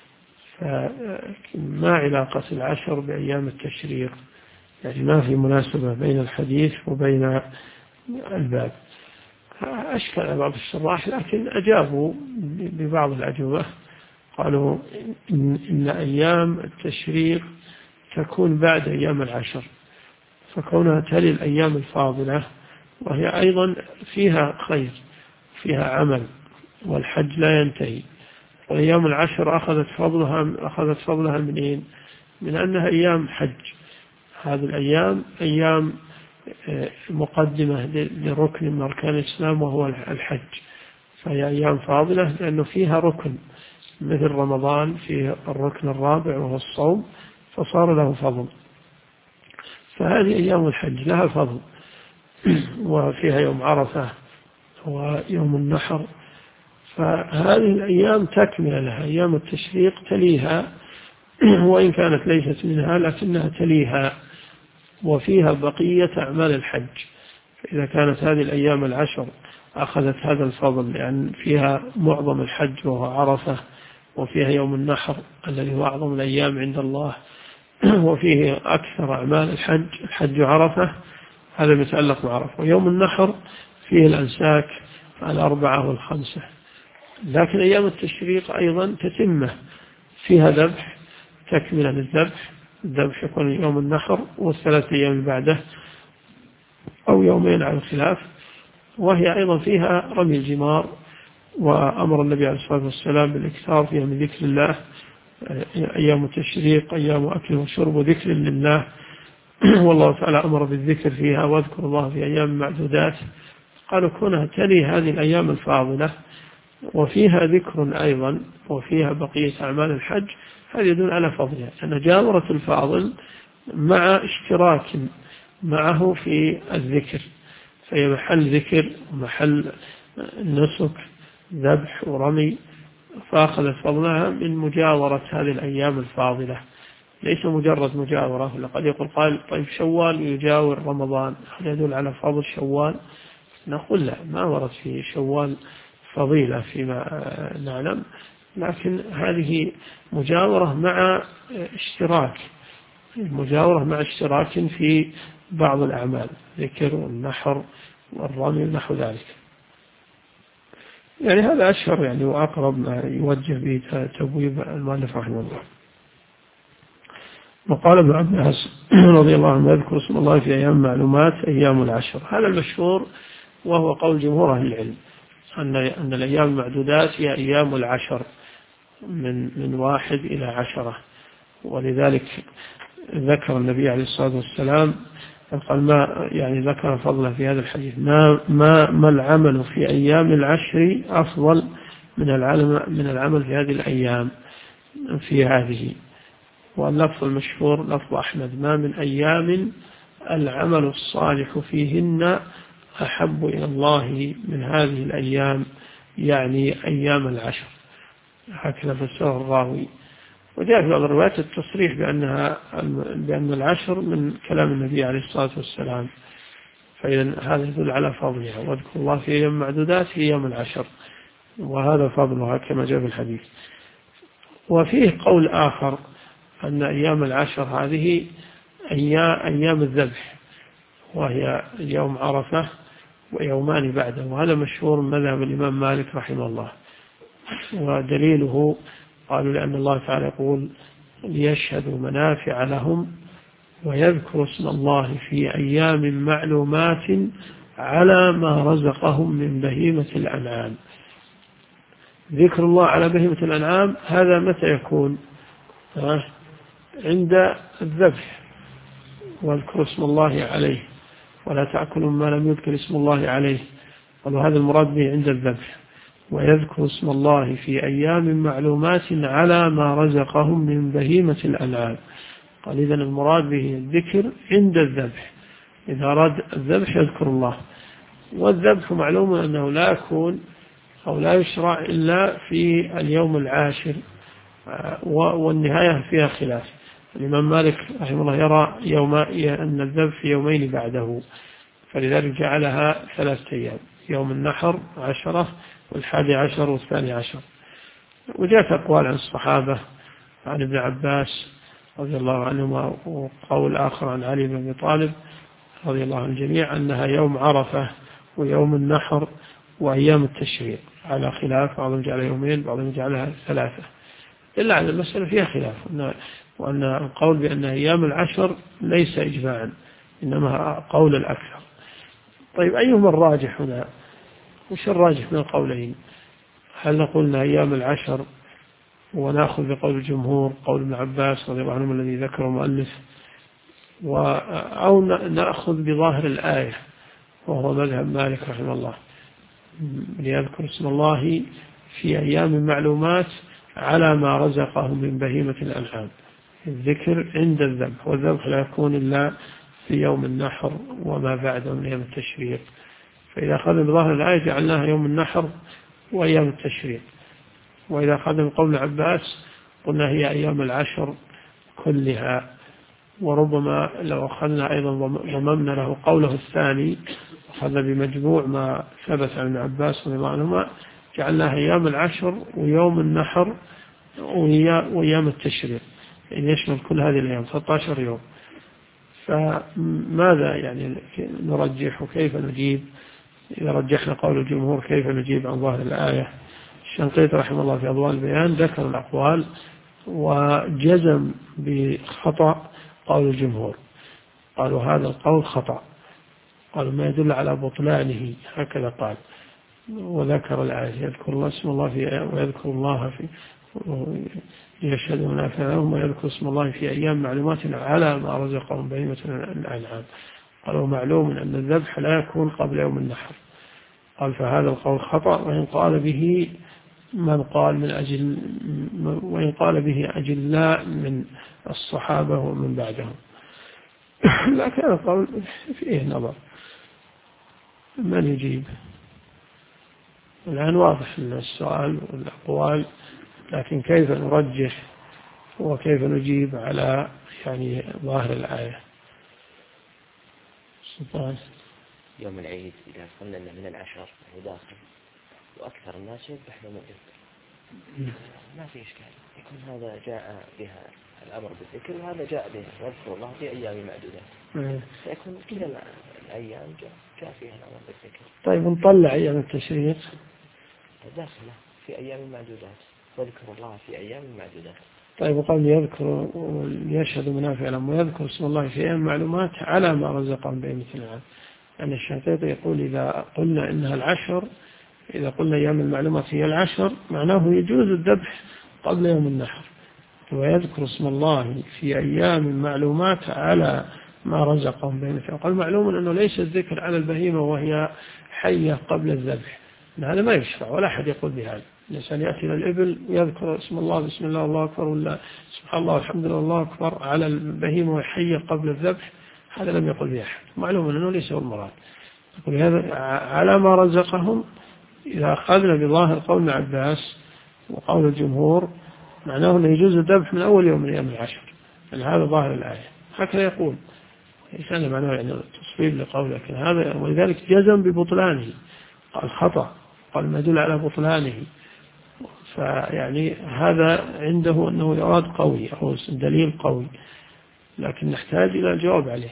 B: فما علاقة العشر بأيام التشريق؟ يعني ما في مناسبة بين الحديث وبين الباب. أشكل على بعض الشراح، لكن أجابوا ببعض الأجوبة، قالوا إن أيام التشريق تكون بعد أيام العشر، فكونها تلي الأيام الفاضلة، وهي أيضا فيها خير، فيها عمل، والحج لا ينتهي. وأيام العشر أخذت فضلها منين؟ من أنها أيام حج. هذه الأيام أيام مقدمة لركن من أركان الإسلام وهو الحج، فهي أيام فاضلة لأنه فيها ركن، مثل رمضان فيه الركن الرابع وهو الصوم، فصار له فضل. فهذه أيام الحج لها فضل، وفيها يوم عرفة ويوم النحر، فهذه الأيام تكمل لها. أيام التشريق تليها وإن كانت ليست منها لكنها تليها، وفيها بقية أعمال الحج. فإذا كانت هذه الأيام العشر أخذت هذا الفضل لأن فيها معظم الحج وهو عرفة، وفيها يوم النحر الذي هو أعظم الأيام عند الله، وفيه أكثر أعمال الحج عرفة، هذا يتعلق بعرفة. ويوم النحر فيه الأنساك 4 و5. لكن أيام التشريق أيضا تتمة، فيها ذبح، تكملة للذبح. الذبح يكون يوم النحر والثلاث أيام اللي بعده أو يومين على الخلاف. وهي أيضا فيها رمي الجمار، وأمر النبي عليه الصلاة والسلام بالإكثار فيها من ذكر الله. أيام التشريق أيام أكل وشرب وذكر لله، والله تعالى أمر بالذكر فيها: واذكر الله في أيام معدودات. قالوا كونها تلي هذه الأيام الفاضلة وفيها ذكر أيضا وفيها بقية أعمال الحج، هذا يدل على فضلها، أن جاورة الفاضل مع اشتراك معه في الذكر، فهي محل ذكر ومحل نسك، ذبح ورمي، فأخذت فضلها من مجاورة هذه الأيام الفاضلة، ليس مجرد مجاورة. لقد يقول قال: طيب شوال يجاور رمضان، هل يدل على فضل شوال؟ نقول لا، ما ورد في شوال فضيلة فيما نعلم، لكن هذه مجاورة مع اشتراك، في بعض الأعمال، ذكر والنحر والرمي نحو ذلك. يعني هذا أشهر يعني وأقرب ما يوجه به تبويب المؤلف رحمه الله. وقال ابن عباس رضي الله عنه: يذكر اسم الله في أيام معلومات أيام العشر. هذا المشهور، وهو قول جمهور أهل العلم أن الأيام المعدودات هي أيام العشر من 1 إلى 10. ولذلك ذكر النبي عليه الصلاة والسلام قال ما يعني ذكر فضله في هذا الحديث: ما العمل في أيام العشر أفضل من العمل في هذه الأيام في هذه. واللفظ المشهور لفظ أحمد: ما من أيام العمل الصالح فيهن أحب إلى الله من هذه الأيام، يعني أيام العشر. هكذا فسره الراوي. وجاء في بعض الروايات التصريح بأن العشر من كلام النبي عليه الصلاة والسلام. فإذا هذا يدل على فضلها: واذكر الله في أيام معدودات في أيام العشر، وهذا فضلها كما جاء في الحديث. وفيه قول آخر أن أيام العشر هذه أيام الذبح، وهي يوم عرفة ويومان بعده، وهذا مشهور من مذهب الإمام مالك رحمه الله. ودليله قالوا لأن الله تعالى يقول: ليشهدوا منافع لهم ويذكروا اسم الله في أيام معلومات على ما رزقهم من بهيمة الأنعام. ذكر الله على بهيمة الأنعام هذا متى يكون؟ عند الذبح: واذكروا اسم الله عليه ولا تأكلوا ما لم يذكر اسم الله عليه. قالوا هذا المراد به عند الذبح. ويذكر اسم الله في أيام معلومات على ما رزقهم من بهيمة الأنعام. قال إذن المراد به الذكر عند الذبح، إذا أراد الذبح يذكر الله. والذبح معلوم أنه لا يكون أو لا يشرع إلا في اليوم العاشر، والنهاية فيها خلاف. الإمام مالك رحمه الله يرى أن الذبح في يومين بعده، فلذلك جعلها 3 أيام: يوم النحر 10 وال11 وال12. وجاءت أقوال عن الصحابة، عن ابن عباس رضي الله عنهما، وقول آخر عن علي بن أبي طالب رضي الله عن الجميع أنها يوم عرفة ويوم النحر وأيام التشريق، على خلاف، بعضهم جعلها يومين بعضهم جعلها 3. إلا على المسألة فيها خلاف، وأن القول بأن أيام العشر ليس إجماعا، إنما قول الأكثر. طيب أيهما الراجح هنا؟ وش الراجح من القولين؟ هل نقول أن أيام العشر ونأخذ بقول الجمهور، قول ابن عباس رضي الله عنه الذي ذكره المؤلف، أو نأخذ بظاهر الآية وهو مذهب مالك رحمه الله: ليذكر اسم الله في أيام معلومات على ما رزقهم من بهيمة الأنعام. الذكر عند الذبح، والذبح لا يكون إلا في يوم النحر وما بعده من أيام التشريق. فإذا أخذنا بظاهر الآية جعلناها يوم النحر وأيام التشريق. وإذا أخذنا بقول عباس قلنا هي أيام العشر كلها. وربما لو أخذنا أيضا ضممنا له قوله الثاني، أخذنا بمجموع ما ثبت عن عباس رضي الله عنهما، جعلناها أيام العشر ويوم النحر وأيام التشريق، يعني يشمل كل هذه الأيام 13 يوم. فماذا يعني نرجح وكيف نجيب؟ إذا رجحنا قول الجمهور كيف نجيب عن ظاهر الآية؟ الشنقيطي رحمه الله في أضواء البيان ذكر الأقوال وجزم بخطأ قول الجمهور، قالوا هذا القول خطأ، قالوا ما يدل على بطلانه، هكذا قال. وذكر الآية: يذكر الله اسم الله ويذكر الله في يشهد منافع لهم ويذكر اسم الله في أيام معلومات على ما رزقهم بهيمة الأنعام. قالوا معلوم أن الذبح لا يكون قبل يوم النحر. قال فهذا القول خطأ، وإن قال به وإن قال به أجلاء من الصحابة ومن بعدهم. لكن هذا القول فيه نظر، من يجيب؟ الآن واضح السؤال والأقوال، لكن كيف نرجح وكيف نجيب على يعني ظاهر الآية؟ سلطان.
A: يوم العيد إذا قلنا أنه من العشر هو داخل، وأكثر الناس يذبح يوم العيد، ما في إشكال، يكون هذا جاء بها الأمر بالذكر وهذا جاء به واذكر الله في أيام معدودة، فيكون كلا الأيام جاء فيها الأمر بالذكر.
B: طيب نطلع أيام التشريق
A: داخله في أيام معدودات، واذكر الله في أيام معدودات.
B: طيب وقال يذكر ويشهد منافع لهم ويذكر اسم الله في أيام معلومات على ما رزقهم بأيمة العام. يعني الشافعي يقول إذا قلنا إنها العشر، إذا قلنا أيام المعلومات هي العشر، معناه يجوز الذبح قبل يوم النحر، ويذكر اسم الله في أيام معلومات على ما رزقهم بأيمة العام. قال معلوم أنه ليس الذكر على البهيمة وهي حية قبل الذبح، هذا ما يشرع ولا أحد يقول بهذا. الإنسان يأتي إلى الإبل ويذكر اسم الله بسم الله الله أكبر ولا سبحان الله والحمد لله الله أكبر على البهيمة وهي حية قبل الذبح، هذا لم يقل به أحد، معلوم أنه ليس هو المراد. يقول هذا على ما رزقهم. إذا أخذنا بظاهر قول ابن عباس وقول الجمهور معناه أنه يجوز الذبح من أول يوم من أيام العشر، يعني هذا ظاهر الآية، هكذا يقول. ليس هذا معناه يعني تصويب لقوله، لكن هذا ولذلك جزم ببطلانه، قال خطأ، قال ما يدل على بطلانه. فيعني هذا عنده أنه يراد قوي أو دليل قوي، لكن نحتاج إلى الجواب عليه.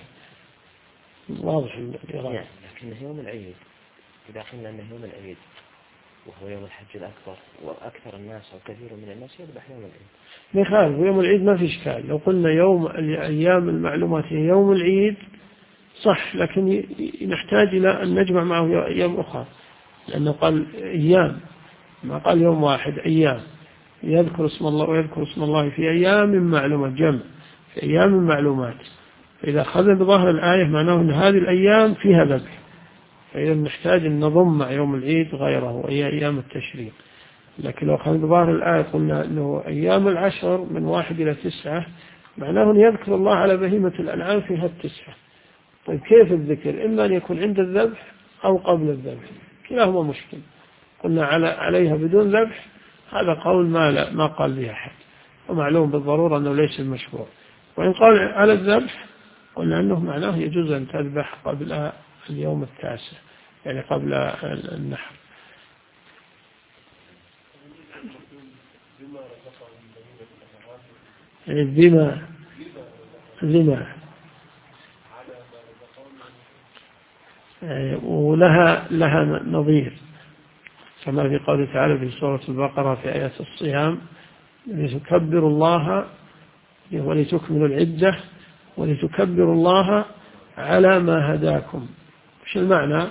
B: واضح الإرادة.
A: لكنه يوم العيد، إذا قلنا أنه يوم العيد وهو يوم الحج الأكبر وأكثر الناس أو كثير من الناس يذبح يوم العيد.
B: مثال يوم العيد ما في إشكال، لو قلنا يوم أيام المعلومات هي يوم العيد صح، لكن نحتاج إلى أن نجمع معه أيام أخرى، لأنه قال أيام ما قال يوم واحد، أيام يذكر اسم الله ويذكر اسم الله في أيام معلومات، جمع في أيام معلومات. فإذا أخذنا بظاهر الآية معناه أن هذه الأيام فيها ذبح، فإذا نحتاج أن نضم مع يوم العيد غيره وهي أيام التشريق. لكن لو أخذنا بظاهر الآية قلنا أنه أيام العشر من 1 إلى 9 معناه أن يذكر الله على بهيمة الأنعام فيها 9. طيب كيف الذكر؟ إما أن يكون عند الذبح أو قبل الذبح، كلاهما مشكل. قلنا عليها بدون ذبح، هذا قول ما قال به أحد، ومعلوم بالضرورة أنه ليس المشروع. وإن قال على الذبح قلنا أنه معناه يجوز أن تذبح قبل اليوم 9، يعني قبل النحر. بما ولها نظير، كما في قوله تعالى في سورة البقرة في آيات الصيام لتكبروا الله ولتكملوا العدة ولتكبروا الله على ما هداكم. وش المعنى؟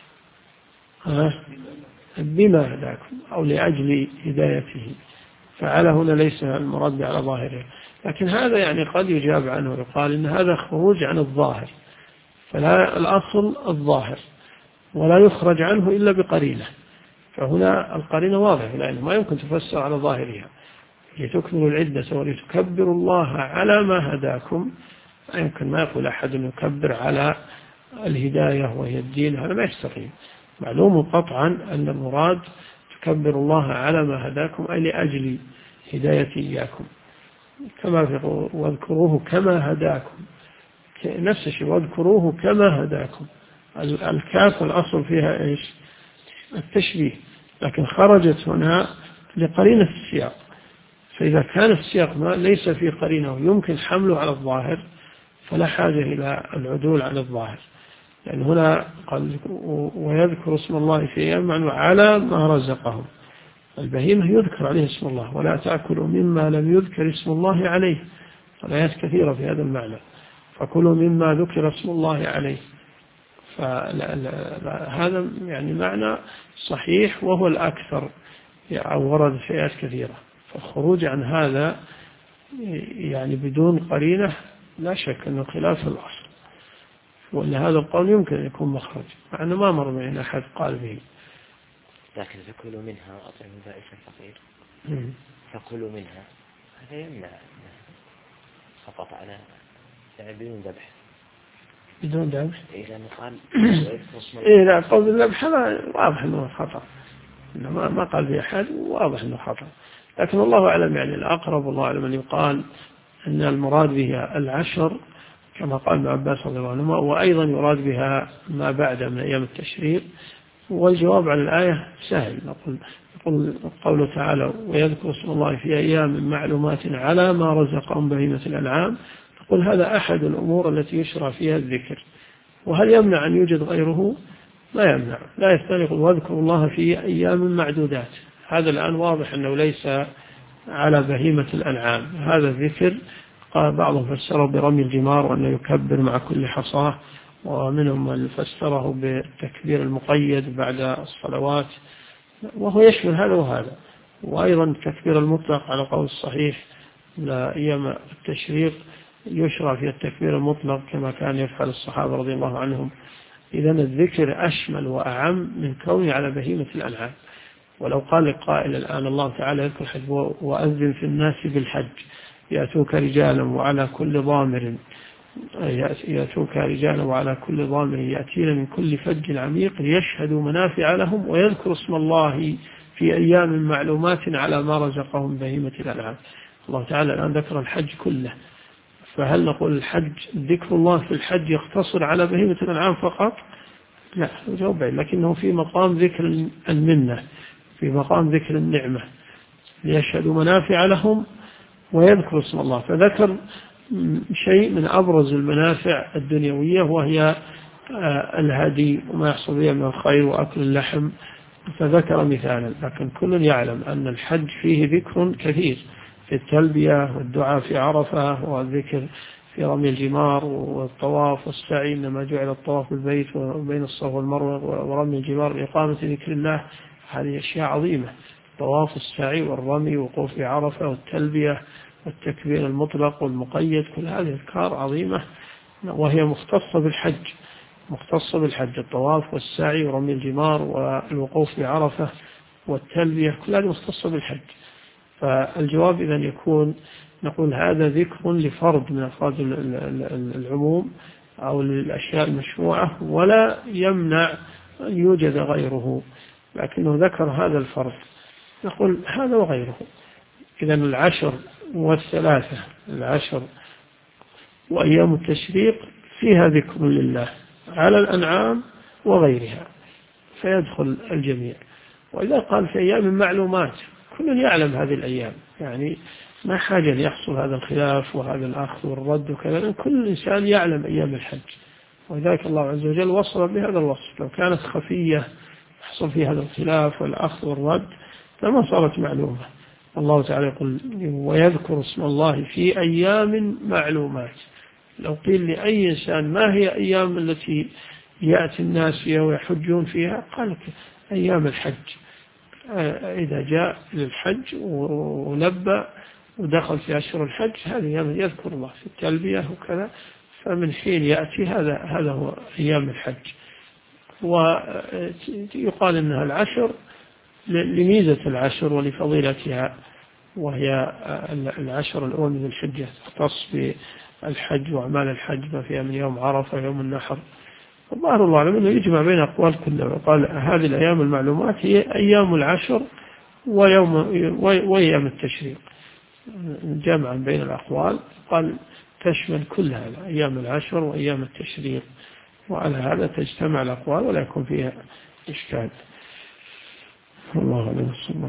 B: بما هداكم أو لأجل هدايته، فعلى هنا ليس المراد على ظاهره، لكن هذا يعني قد يجاب عنه ويقال إن هذا خروج عن الظاهر، فلا الأصل الظاهر ولا يخرج عنه إلا بقرينة، فهنا القرينة واضحة لأنه ما يمكن تفسر على ظاهرها. لتكملوا العدة ولتكبروا الله على ما هداكم، يمكن ما يقول أحد أن يكبر على الهداية وهي الدين، هذا ما يستقيم. معلوم قطعا أن المراد تكبروا الله على ما هداكم أي لأجل هداية إياكم، كما في واذكروه كما هداكم، نفس الشيء واذكروه كما هداكم. الكاف الأصل فيها إيش؟ التشبيه، لكن خرجت هنا لقرينة السياق، فإذا كان السياق ما ليس فيه قرينة يمكن حمله على الظاهر فلا حاجة إلى العدول عن الظاهر، لأن هنا قال ويذكر اسم الله في أيام على ما رزقهم. البهيمة يذكر عليه اسم الله، ولا تأكلوا مما لم يذكر اسم الله عليه، الآيات كثيرة في هذا المعنى، فكلوا مما ذكر اسم الله عليه. فهذا يعني معنى صحيح وهو الأكثر، يعني ورد في آيات كثيرة، فالخروج عن هذا يعني بدون قرينة لا شك أنه خلاف الأصل، وأن هذا القول يمكن أن يكون مخرج، مع أنه ما مر معنا أحد قال به.
A: لكن فكلوا منها أطعموا بائس الفقير، فكلوا منها هذا يمنع فقط على يعني بدون ذبح،
B: بدون ذبح.
A: لأنه قال
B: لا قول الذبح هذا واضح أنه خطأ، إنه ما قال به أحد، واضح أنه خطأ، لكن الله أعلم يعني الأقرب، والله أعلم أن يقال أن المراد بها العشر كما قال ابن عباس رضي الله عنهما، وأيضا يراد بها ما بعد من أيام التشريق. والجواب على الآية سهل، نقول قوله تعالى ويذكر اسم الله في أيام معلومات على ما رزقهم بهيمة الأنعام، نقول هذا أحد الأمور التي يشرع فيها الذكر. وهل يمنع أن يوجد غيره؟ لا يمنع، لا يفترق. واذكروا الله في أيام معدودات، هذا الآن واضح أنه ليس على بهيمة الأنعام، هذا الذكر قال بعضهم فسره برمي الجمار وأنه يكبر مع كل حصاة، ومنهم من فسره بالتكبير المقيد بعد الصلوات، وهو يشمل هذا وهذا. وأيضا التكبير المطلق على قول الصحيح لأيام التشريق يشرع في التكبير المطلق كما كان يفعل الصحابة رضي الله عنهم. إذن الذكر أشمل وأعم من كونه على بهيمة الأنعام. ولو قال القائل الآن الله تعالى يذكر الحج وأذن في الناس بالحج يأتوك رجالا وعلى كل ضامر يأتين من كل فج عميق ليشهدوا منافع لهم ويذكر اسم الله في أيام معلومات على ما رزقهم بهيمة الأنعام. الله تعالى الآن ذكر الحج كله، فهل نقول الحج ذكر الله في الحج يقتصر على بهيمة الأنعام فقط؟ لا، جواب بعيد، لكنه في مقام ذكر المنة، في مقام ذكر النعمة ليشهدوا منافع لهم ويذكر اسم الله. فذكر شيء من أبرز المنافع الدنيوية وهي الهدي وما يحصل بها من الخير وأكل اللحم، فذكر مثالا. لكن كل يعلم أن الحج فيه ذكر كثير في التلبية والدعاء في عرفة والذكر في رمي الجمار والطواف والسعي، إنما جعل الطواف بالبيت وبين الصفا والمروة ورمي الجمار لإقامة ذكر الله. هذه أشياء عظيمة، طواف السعي والرمي ووقوف في عرفة والتلبية والتكبير المطلق والمقيد، كل هذه أذكار عظيمة وهي مختصة بالحج، الطواف والسعي ورمي الجمار والوقوف في عرفة والتلبية كل هذه مختصة بالحج. فالجواب إذن يكون نقول هذا ذكر لفرد من أفراد العموم أو للأشياء المشروعة، ولا يمنع أن يوجد غيره، لكنه ذكر هذا الفرد، نقول هذا وغيره. إذن العشر والثلاثة، العشر وأيام التشريق فيها ذكر لله على الأنعام وغيرها، فيدخل الجميع. وإذا قال في أيام معلومات كل يعلم هذه الأيام، يعني ما حاجة أن يحصل هذا الخلاف وهذا الأخذ والرد وكذا، كل إنسان يعلم أيام الحج. ولذلك الله عز وجل وصل بهذا الوصف، لو كانت خفية يحصل فيها هذا الخلاف والأخذ والرد لما صارت معلومة. الله تعالى يقول ويذكر اسم الله في أيام معلومات. لو قيل لأي إنسان ما هي أيام التي يأتي الناس فيها ويحجون فيها، قال لك أيام الحج. إذا جاء للحج ولبى ودخل في أشهر الحج هذه أيام يذكر الله في التلبية وكذا، فمن حين يأتي هذا هو أيام الحج. ويقال إنها العشر لميزة العشر ولفضيلتها، وهي العشر الأول من الحجة تختص بالحج وأعمال الحج ما فيها من يوم عرفة ويوم النحر. والله الله أعلم أنه يجمع بين أقوال كلها، قال هذه الأيام المعلومات هي أيام العشر وأيام التشريق، جمعا بين الأقوال قال تشمل كل هذا أيام العشر وأيام التشريق، وعلى هذا تجتمع الأقوال ولا يكون فيها إشكال. الله عليه وسلم.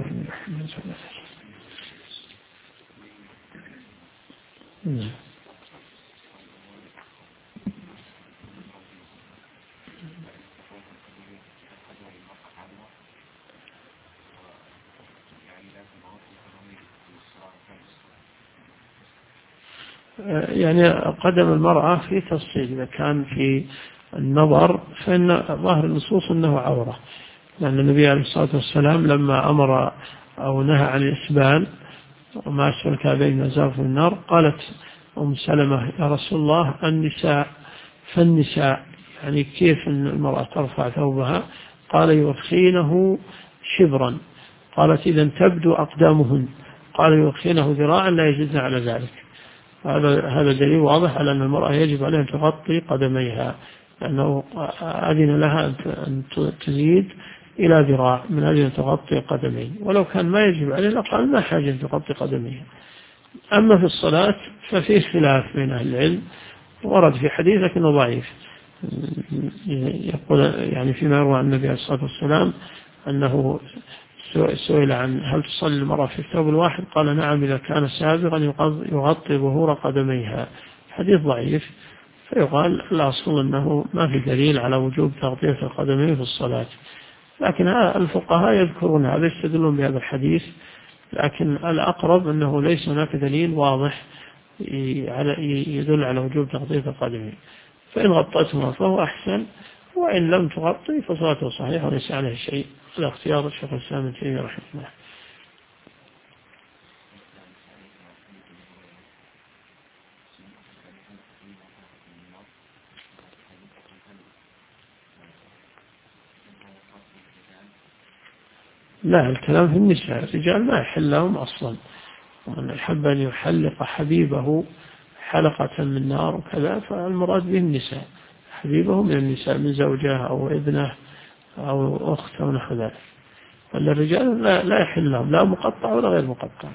B: يعني قدم المرأة في تفصيل، إذا كان في النظر فإن ظاهر النصوص أنه عورة، لأن النبي عليه الصلاة والسلام لما أمر أو نهى عن الإسبال وما أسفل الكعبين نزار في النار، قالت أم سلمة يا رسول الله النساء، فالنساء يعني كيف أن المرأة ترفع ثوبها؟ قال يرخينه شبرا. قالت إذن تبدو أقدامهن. قال يرخينه ذراعا لا يجدن على ذلك. هذا دليل واضح على أن المرأة يجب عليها أن تغطي قدميها، لأنه أذن لها أن تزيد إلى ذراع من أجل أن تغطي قدمين، ولو كان ما يجب عليه لقال ما حاجة أن تغطي قدميها. أما في الصلاة ففي خلاف بين أهل العلم، ورد في حديث لكنه ضعيف، يقول يعني فيما يروى عن النبي عليه الصلاة والسلام أنه سئل عن هل تصلي المرأة في الثوب الواحد قال نعم إذا كان سابغا يغطي ظهور قدميها. حديث ضعيف، فيقال الأصل أنه ما في دليل على وجوب تغطية القدمين في الصلاة، لكن الفقهاء يذكرون هذا، يستدلون بهذا الحديث، لكن الأقرب أنه ليس هناك دليل واضح يدل على وجوب تغطية القدمين، فإن غطتهما فهو أحسن، وإن لم تغطي فصلاته صحيحة وليس عليه شيء. هذا اختيار الشيخ الإسلام ابن تيمية رحمه الله. لا، الكلام في النساء، الرجال ما يحل لهم أصلا، ومن أحب أن يحلق حبيبه حلقة من نار وكذا فالمراد به النساء، حبيبه من النساء من زوجه أو ابنه أو أخت أو نحو ذلك. الرجال لا يحل لهم لا مقطع ولا غير مقطع.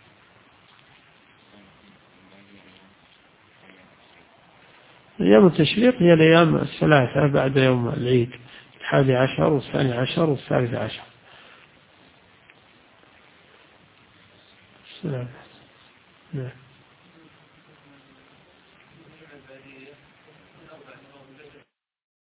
B: أيام التشريق هي الأيام الثلاثة بعد يوم العيد، 11 و12 و13. السلام. نعم.